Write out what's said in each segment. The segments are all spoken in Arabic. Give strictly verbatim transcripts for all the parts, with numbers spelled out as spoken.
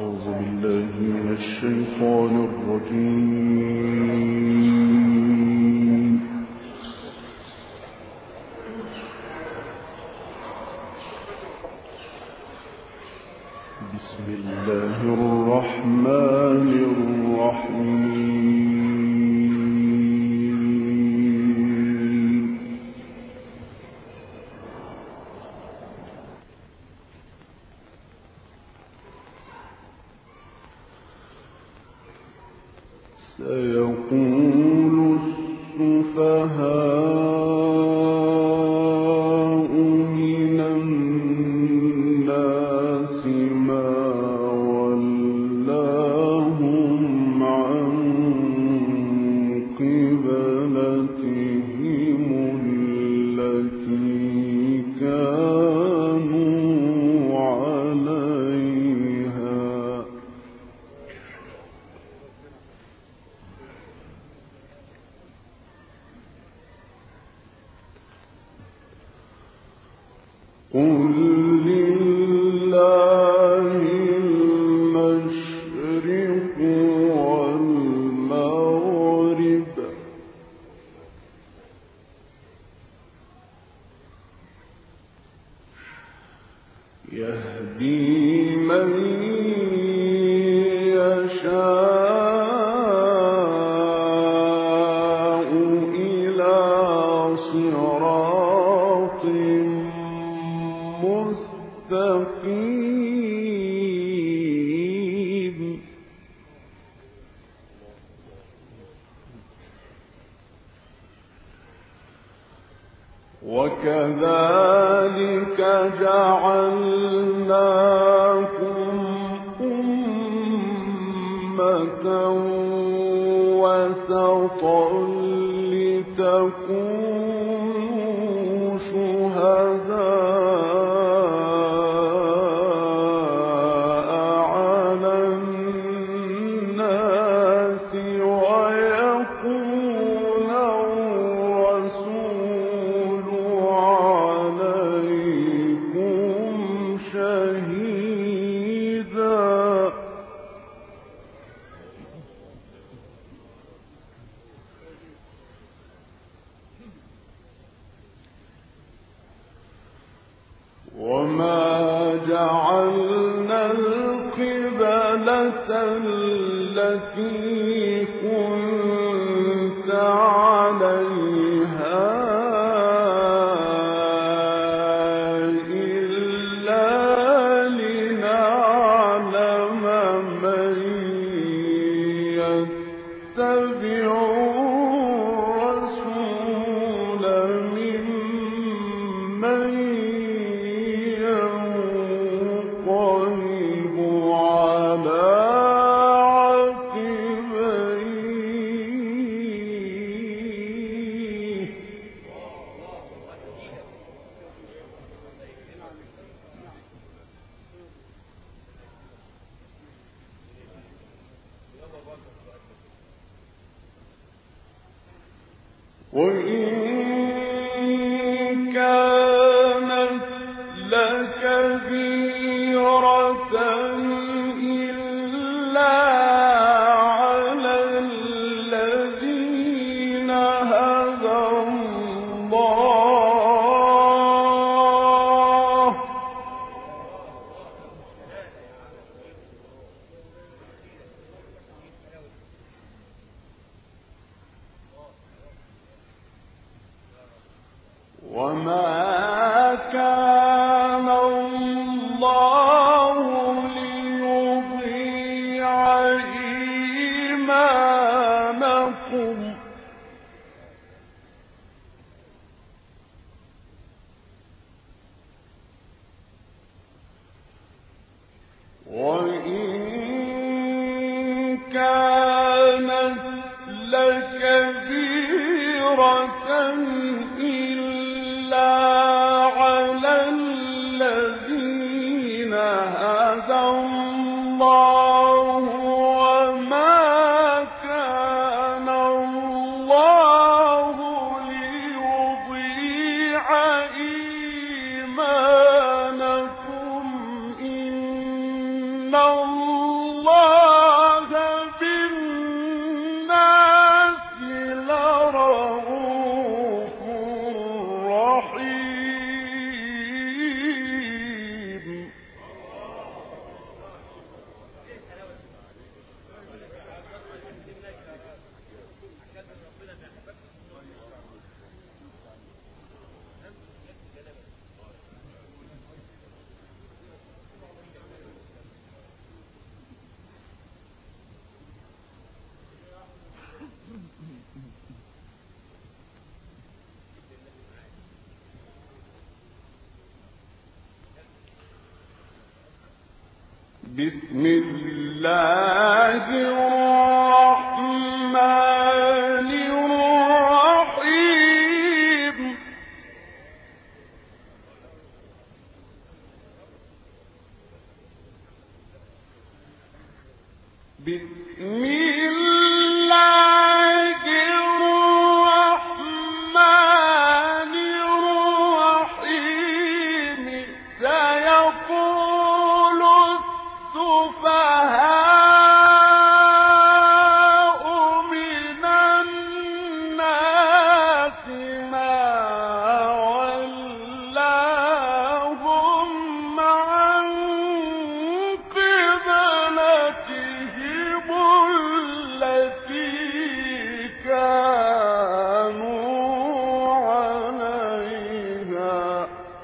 أعوذ بالله من الشيطان الرجيم. بسم الله الرحمن الرحيم. سيقول السفهاء من الناس ما ولاهم عن قبلتهم التي كانوا عليها. قل لله المشرق والمغرب يهدي من يشاء إلى صراط مستقيم. وكذلك جعلناكم أمة وسطا لتكونوا شهداء على الناس ويكون الرسول عليكم شهيدا. وما جعلنا القبلة التي كنت عليها إلا لنعلم من يتبع الرسول ممن ينقلب على عقبيه. وإن كانت لكبيرة إلا على الذين هدى الله. وما كان الله ليضيع إيمانكم وإن كانت لكبيرة إلا بسم الله الرحمن الرحيم بسم الله الرحمن الرحيم سيقول السفهاء من الناس ما ولاهم عن قبلتهم التي كانوا عليها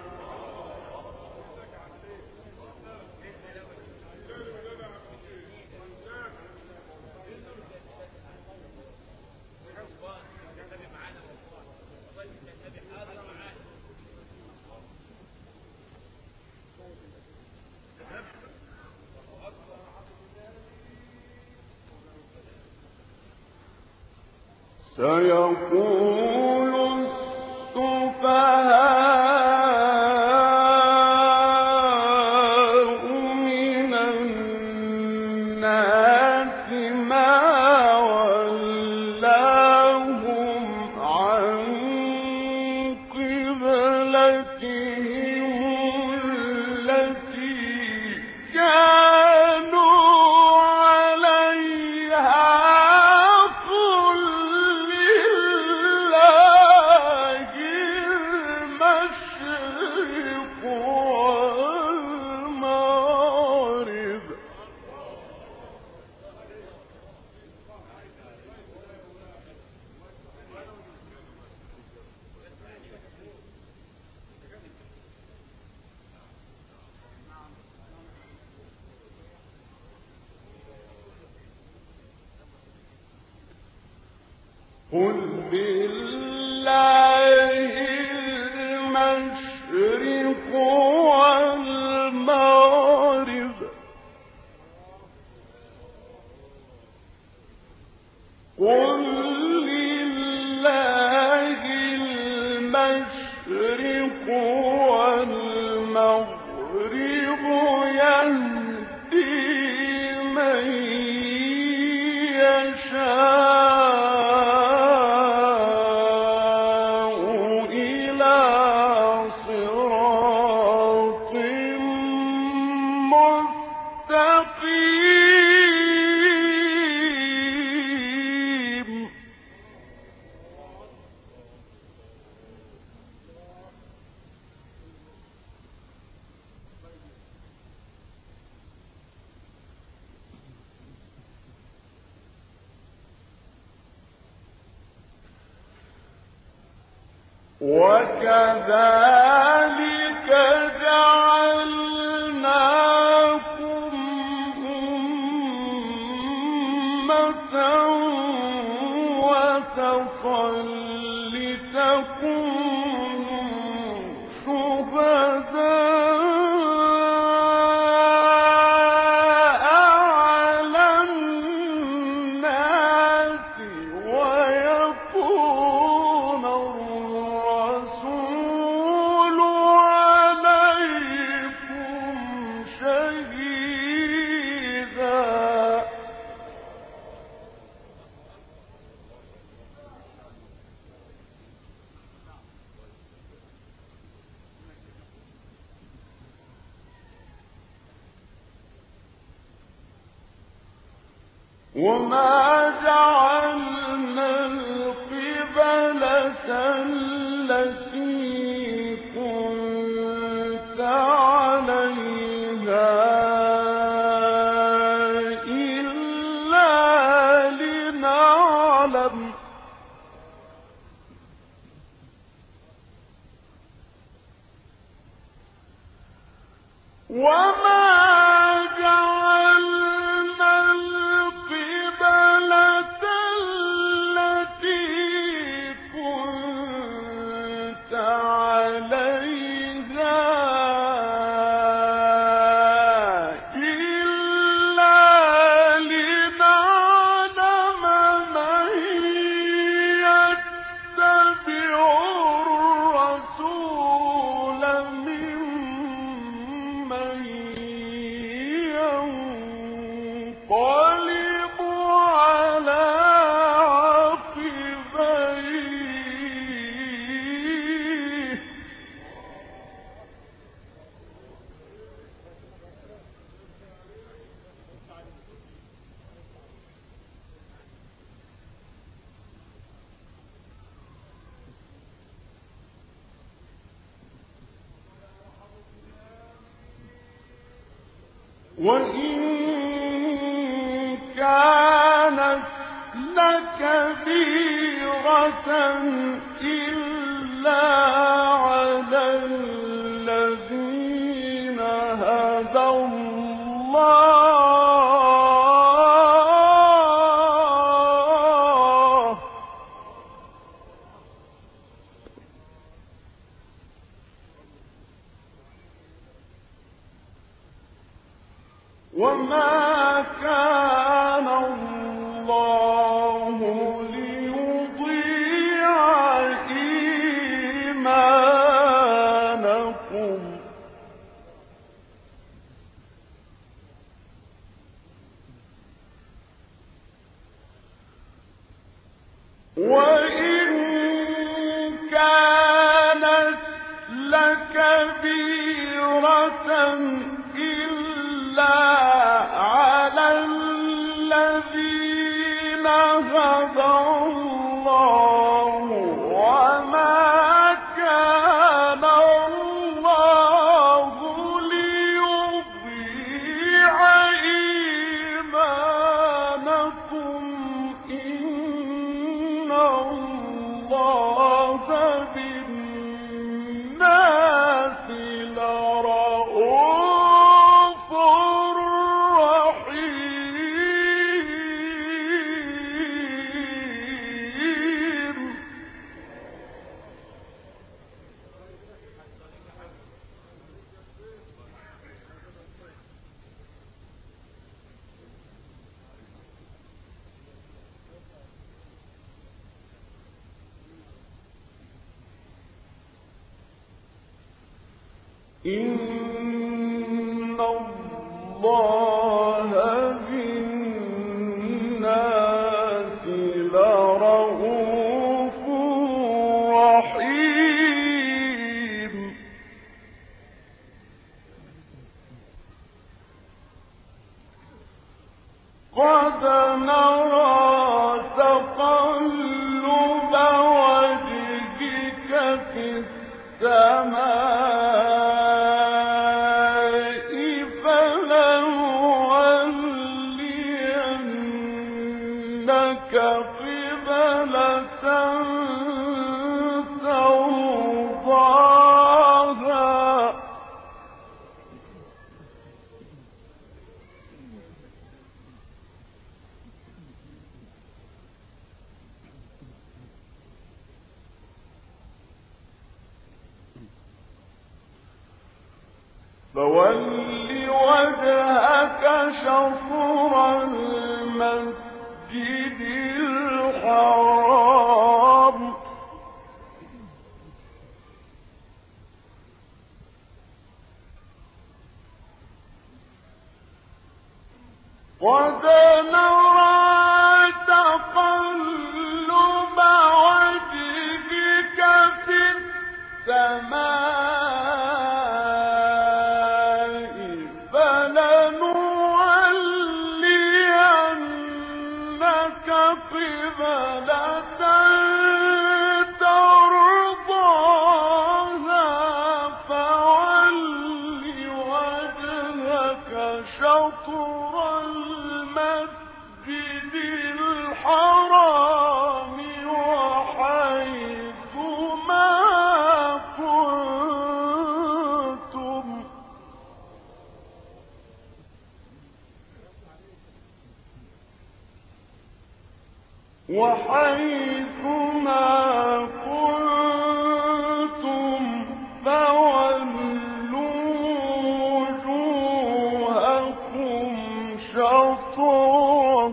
سيقول السفهاء من الناس ما ولاهم عن قبلتهم التي كانوا عليها قل لله المشرق والمغرب قل بالله المشرق والمغرب قل لله المشرق والمغرب يهدي من يشاء إلى صراط مستقيم وكذلك جعلناكم أمة وسطا لتكونوا شهداء على الناس ويكون الرسول عليكم شهيدا وما جعلنا القبلة التي كنت عليها إلا لنعلم وما جعلنا القبلة التي كنت عليها إلا على عقبيه وإن كانت لكبيرة إلا على الذين هدى الله وما كان الله ليضيع إيمانكم وإن كانت لكبيرة إلا على الذين هدى الله وما كان الله ليضيع إيمانكم إن الله بالناس لرءوف رحيم إن الله بالناس لرءوف رحيم قد نرى تقلب وجهك في السماء فلنولينك قبلة ترضاها فول وجهك شطر المسجد الحرام قد نرى تقلب وجهك في السماء فلنولينك قبلة ترضاها فول وجهك شطر المسجد الحرام وحيث ما كنتم وحيث ما كنتم فولوا وجوهكم شطره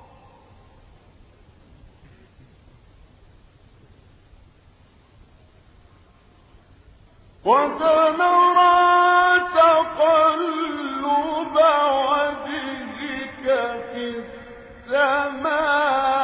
قد نرى تقلب وجهك في السماء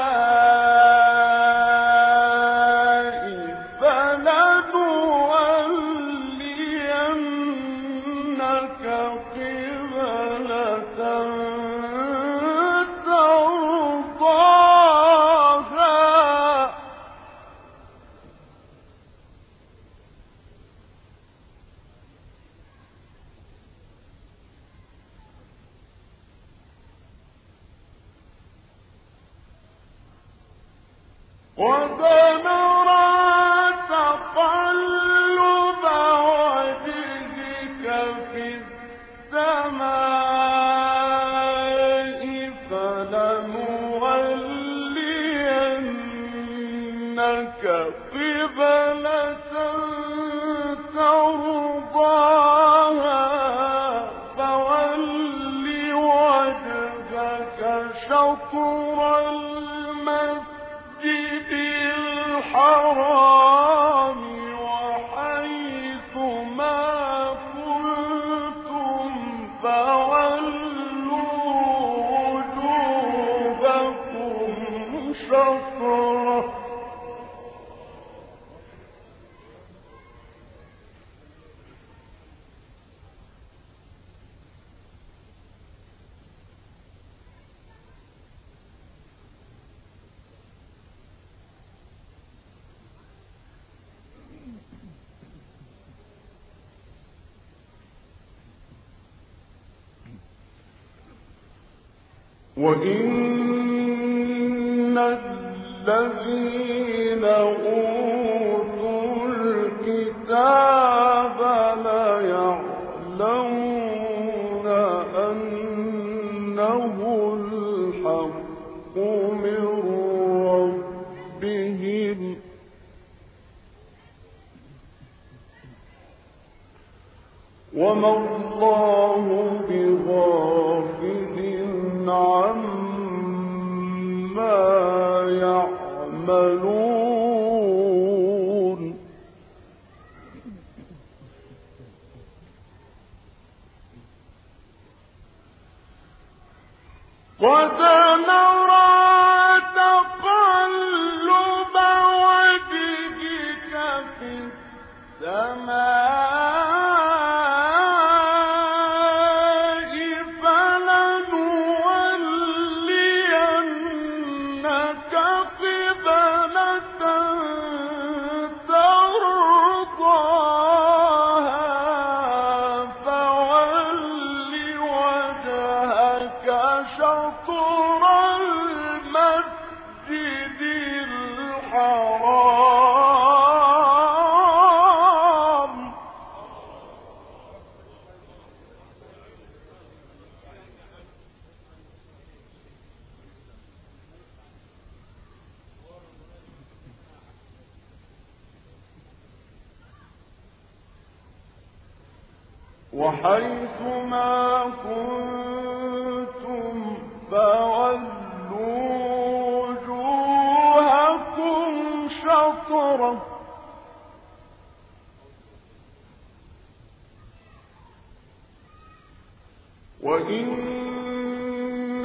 وسنرى تقلب وجهك في السماء فلنولينك قبلة ترضاها فول وجهك شطر المسجد الحرام وحيث ما كنتم فولوا وجوهكم شطره وإن الذين أوتوا الكتاب ليعلمون أنه الحق من ربهم وما الله بغافل عما يعملون قد نرى تقلب وجهك في السماء شطر المسجد الحرام وحيث ما كنتم فولوا وجوهكم شطره وإن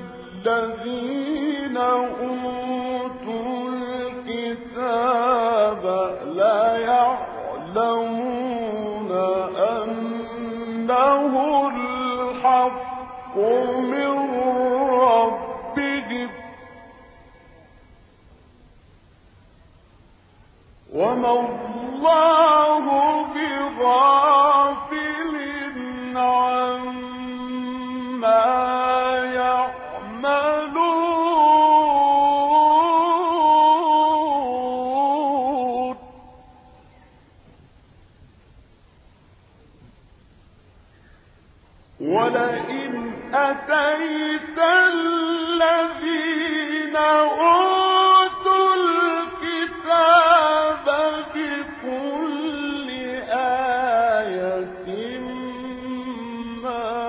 الذين أوتوا الكتاب ليعلمون أنه الحق من ربهم وما الله بغافل عما يعملون ولئن أتيت الذين أوتوا الكتاب بكل آية ما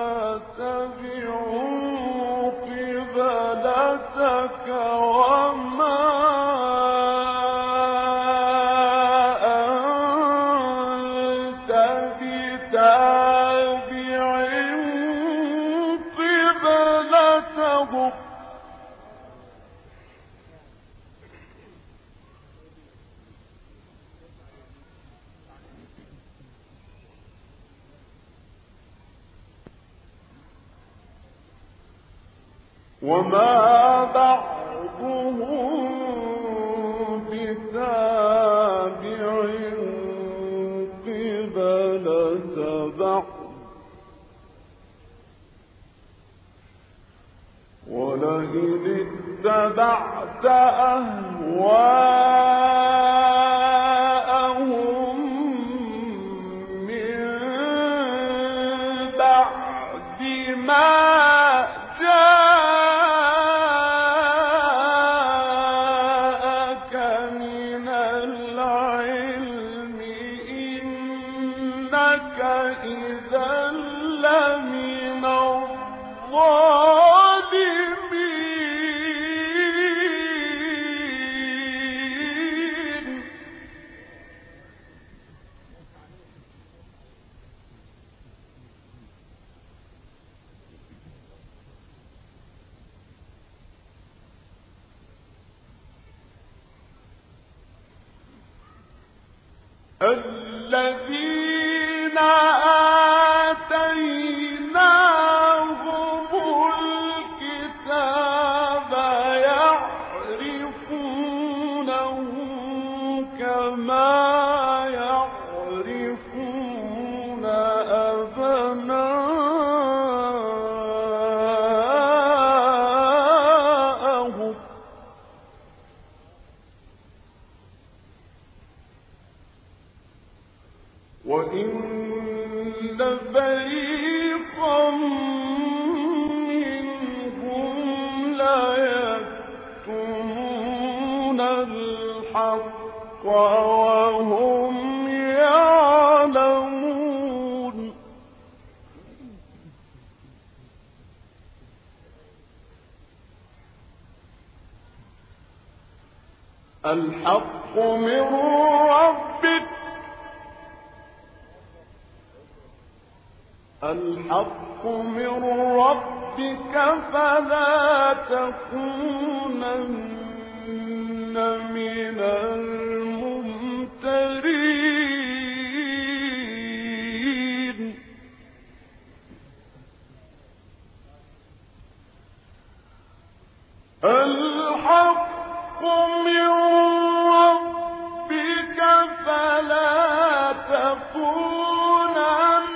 تبعوا قبلتك وما أنت بتابع قبلتهم بعضك وما بعضهم بتابع قبلة بعض ولئن اتبعت أهواءهم من بعد ما جاءك من العلم إنك إذا لمن الظالمين. الذين آتيناهم الكتاب يعرفونه كما يعرفون أبناءهم وإن فريقا منهم ليكتمون الحق وهم يعلمون. الحق من ربك الحق من ربك فلا تكونن من الممترين. الحق من ربك فلا تكونن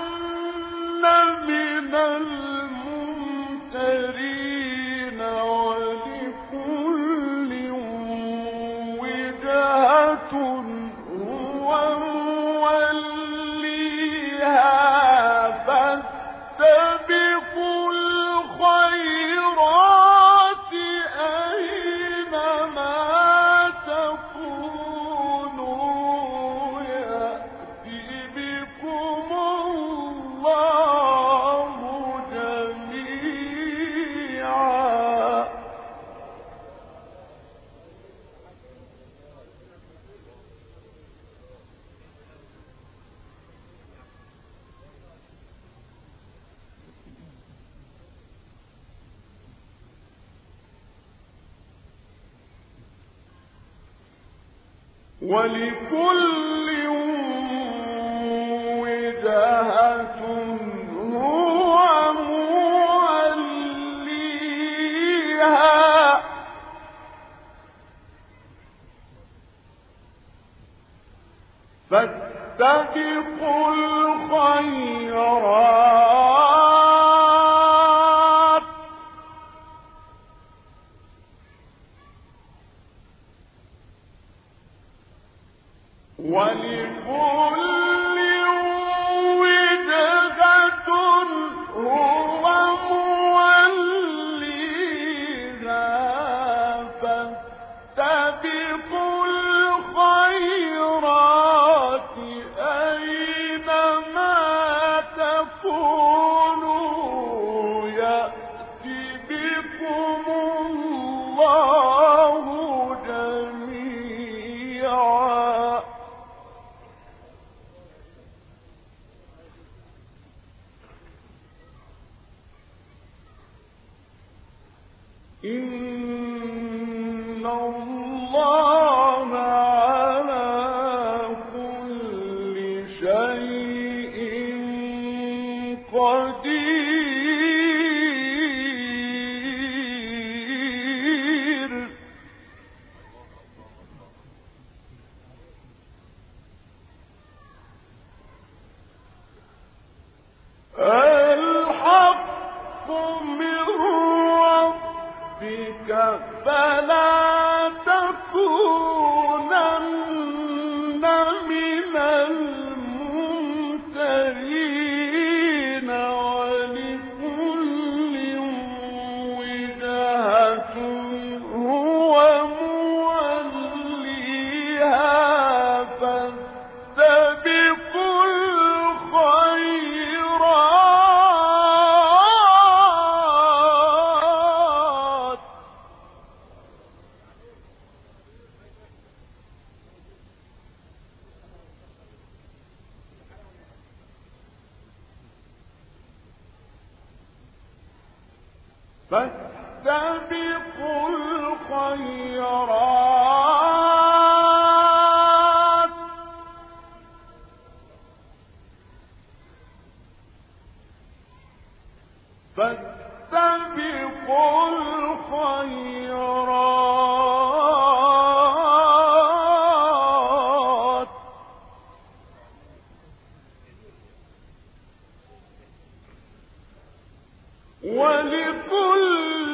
من الممترين ولكل وجهة هو موليها فاستبقوا الخيرات أينما تكونوا يأتي بكم الله جميعا. ولكل وجهة هو موليها فاستبقوا الخيرات ولكل وجهة هو موليها فاستبقوا الخيرات أينما تكونوا يأتي بكم الله جميعا. إن الله على كل شيء قدير. الحق من ربك فلا تكونن من الممترين، ولكل وجهة هو موليها، فاستبقوا الخيرات. فاستبقوا الخيرات فاستبقوا الخيرات ولكل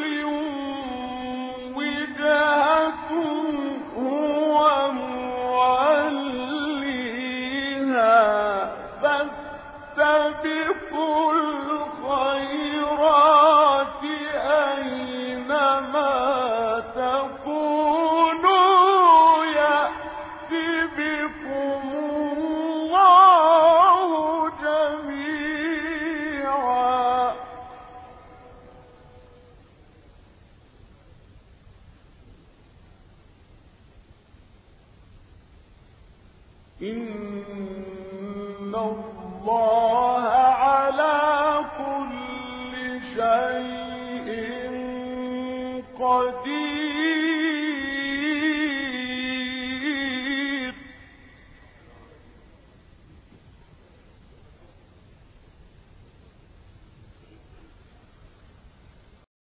وجهة هو موليها، فاستبقوا الخيرات أينما تكونوا يأت بكم الله جميعا. إن الله